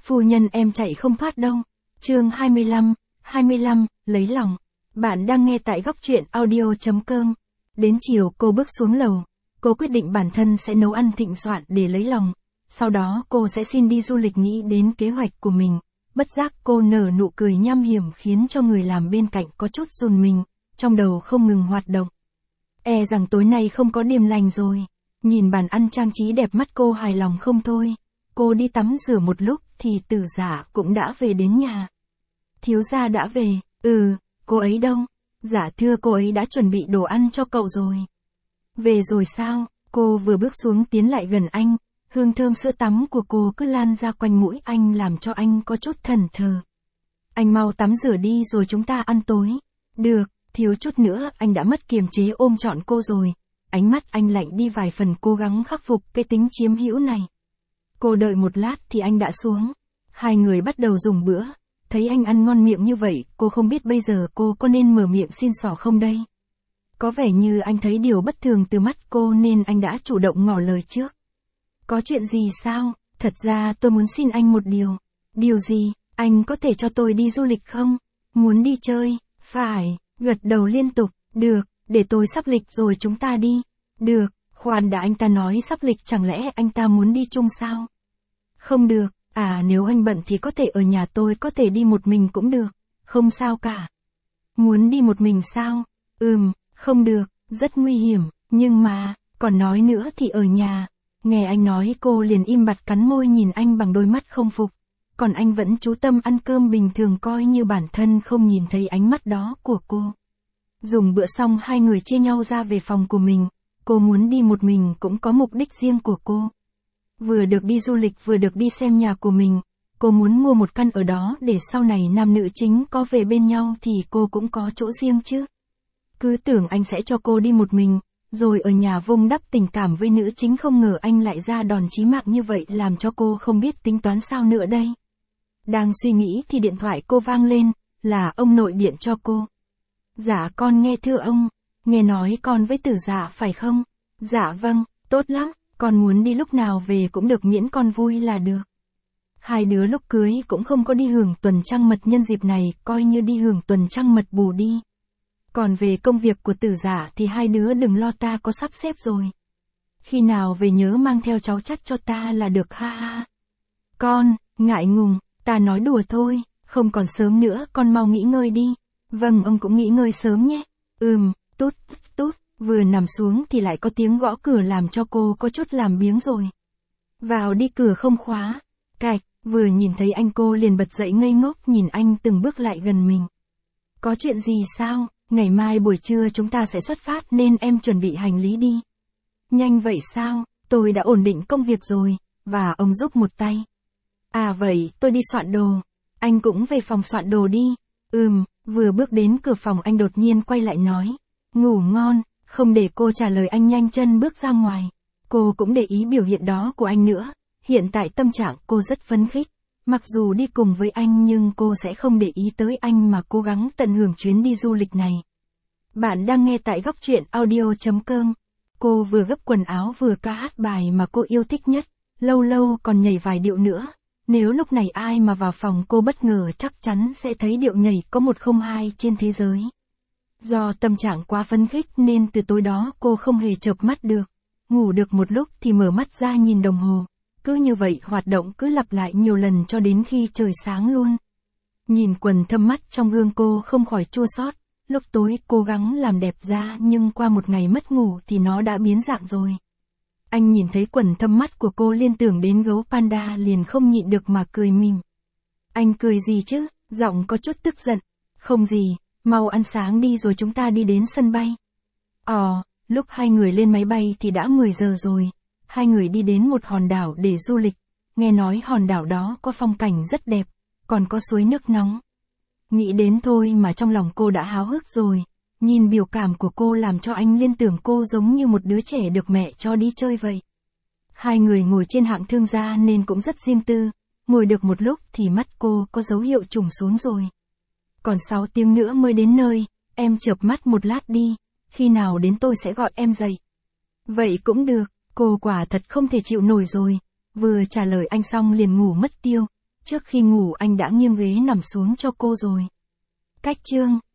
Phu nhân em chạy không thoát đâu. Chương 25, lấy lòng. Bạn đang nghe tại góc truyện audio.com. Đến chiều cô bước xuống lầu. Cô quyết định bản thân sẽ nấu ăn thịnh soạn để lấy lòng. Sau đó cô sẽ xin đi du lịch, nghĩ đến kế hoạch của mình. Bất giác cô nở nụ cười nham hiểm khiến cho người làm bên cạnh có chút run mình, trong đầu không ngừng hoạt động. E rằng tối nay không có điềm lành rồi. Nhìn bàn ăn trang trí đẹp, mắt cô hài lòng không thôi. Cô đi tắm rửa một lúc thì Tử Dạ cũng đã về đến nhà. Thiếu gia đã về. Cô ấy đâu? Dạ thưa, cô ấy đã chuẩn bị đồ ăn cho cậu rồi. Về rồi sao? Cô vừa bước xuống tiến lại gần anh. Hương thơm sữa tắm của cô cứ lan ra quanh mũi anh làm cho anh có chút thẫn thờ. Anh mau tắm rửa đi rồi chúng ta ăn tối. Được, thiếu chút nữa anh đã mất kiềm chế ôm trọn cô rồi. Ánh mắt anh lạnh đi vài phần, cố gắng khắc phục cái tính chiếm hữu này. Cô đợi một lát thì anh đã xuống. Hai người bắt đầu dùng bữa. Thấy anh ăn ngon miệng như vậy, cô không biết bây giờ cô có nên mở miệng xin xỏ không đây. Có vẻ như anh thấy điều bất thường từ mắt cô nên anh đã chủ động ngỏ lời trước. Có chuyện gì sao? Thật ra tôi muốn xin anh một điều. Điều gì? Anh có thể cho tôi đi du lịch không? Muốn đi chơi? Phải, gật đầu liên tục. Được, để tôi sắp lịch rồi chúng ta đi. Được, khoan đã, anh ta nói sắp lịch, chẳng lẽ anh ta muốn đi chung sao? Không được, nếu anh bận thì có thể ở nhà, tôi có thể đi một mình cũng được. Không sao cả. Muốn đi một mình sao? Không được, rất nguy hiểm, nhưng mà, còn nói nữa thì ở nhà. Nghe anh nói cô liền im bặt cắn môi nhìn anh bằng đôi mắt không phục. Còn anh vẫn chú tâm ăn cơm bình thường, coi như bản thân không nhìn thấy ánh mắt đó của cô. Dùng bữa xong hai người chia nhau ra về phòng của mình. Cô muốn đi một mình cũng có mục đích riêng của cô. Vừa được đi du lịch vừa được đi xem nhà của mình. Cô muốn mua một căn ở đó để sau này nam nữ chính có về bên nhau thì cô cũng có chỗ riêng chứ. Cứ tưởng anh sẽ cho cô đi một mình, rồi ở nhà vun đắp tình cảm với nữ chính, không ngờ anh lại ra đòn chí mạng như vậy, làm cho cô không biết tính toán sao nữa đây. Đang suy nghĩ thì điện thoại cô vang lên, là ông nội điện cho cô. Dạ con nghe thưa ông, nghe nói con với Tử Dạ phải không? Dạ vâng, tốt lắm, con muốn đi lúc nào về cũng được, miễn con vui là được. Hai đứa lúc cưới cũng không có đi hưởng tuần trăng mật, nhân dịp này coi như đi hưởng tuần trăng mật bù đi. Còn về công việc của Tử Dạ thì hai đứa đừng lo, ta có sắp xếp rồi. Khi nào về nhớ mang theo cháu chắc cho ta là được, ha ha. Con, ngại ngùng, ta nói đùa thôi, không còn sớm nữa, con mau nghỉ ngơi đi. Vâng, ông cũng nghỉ ngơi sớm nhé. Tút, vừa nằm xuống thì lại có tiếng gõ cửa làm cho cô có chút làm biếng rồi. Vào đi, cửa không khóa. Cạch, vừa nhìn thấy anh cô liền bật dậy ngây ngốc nhìn anh từng bước lại gần mình. Có chuyện gì sao? Ngày mai buổi trưa chúng ta sẽ xuất phát nên em chuẩn bị hành lý đi. Nhanh vậy sao? Tôi đã ổn định công việc rồi, và ông giúp một tay. Vậy, tôi đi soạn đồ. Anh cũng về phòng soạn đồ đi. Vừa bước đến cửa phòng anh đột nhiên quay lại nói. Ngủ ngon, không để cô trả lời anh nhanh chân bước ra ngoài. Cô cũng để ý biểu hiện đó của anh nữa. Hiện tại tâm trạng cô rất phấn khích. Mặc dù đi cùng với anh nhưng cô sẽ không để ý tới anh mà cố gắng tận hưởng chuyến đi du lịch này. Bạn đang nghe tại góc truyện audio.com. Cô vừa gấp quần áo vừa ca hát bài mà cô yêu thích nhất, lâu lâu còn nhảy vài điệu nữa. Nếu lúc này ai mà vào phòng cô bất ngờ chắc chắn sẽ thấy điệu nhảy có 102 trên thế giới. Do tâm trạng quá phấn khích nên từ tối đó cô không hề chợp mắt được. Ngủ được một lúc thì mở mắt ra nhìn đồng hồ. Cứ như vậy hoạt động cứ lặp lại nhiều lần cho đến khi trời sáng luôn. Nhìn quần thâm mắt trong gương cô không khỏi chua xót. Lúc tối cố gắng làm đẹp da nhưng qua một ngày mất ngủ thì nó đã biến dạng rồi. Anh nhìn thấy quần thâm mắt của cô liên tưởng đến gấu panda liền không nhịn được mà cười mỉm. Anh cười gì chứ? Giọng có chút tức giận. Không gì, mau ăn sáng đi rồi chúng ta đi đến sân bay. Lúc hai người lên máy bay thì đã 10 giờ rồi. Hai người đi đến một hòn đảo để du lịch. Nghe nói hòn đảo đó có phong cảnh rất đẹp, còn có suối nước nóng. Nghĩ đến thôi mà trong lòng cô đã háo hức rồi. Nhìn biểu cảm của cô làm cho anh liên tưởng cô giống như một đứa trẻ được mẹ cho đi chơi vậy. Hai người ngồi trên hạng thương gia nên cũng rất riêng tư. Ngồi được một lúc thì mắt cô có dấu hiệu trùng xuống rồi. Còn 6 tiếng nữa mới đến nơi, em chợp mắt một lát đi. Khi nào đến tôi sẽ gọi em dậy. Vậy cũng được, cô quả thật không thể chịu nổi rồi. Vừa trả lời anh xong liền ngủ mất tiêu. Trước khi ngủ anh đã nghiêng ghế nằm xuống cho cô rồi. Cách chương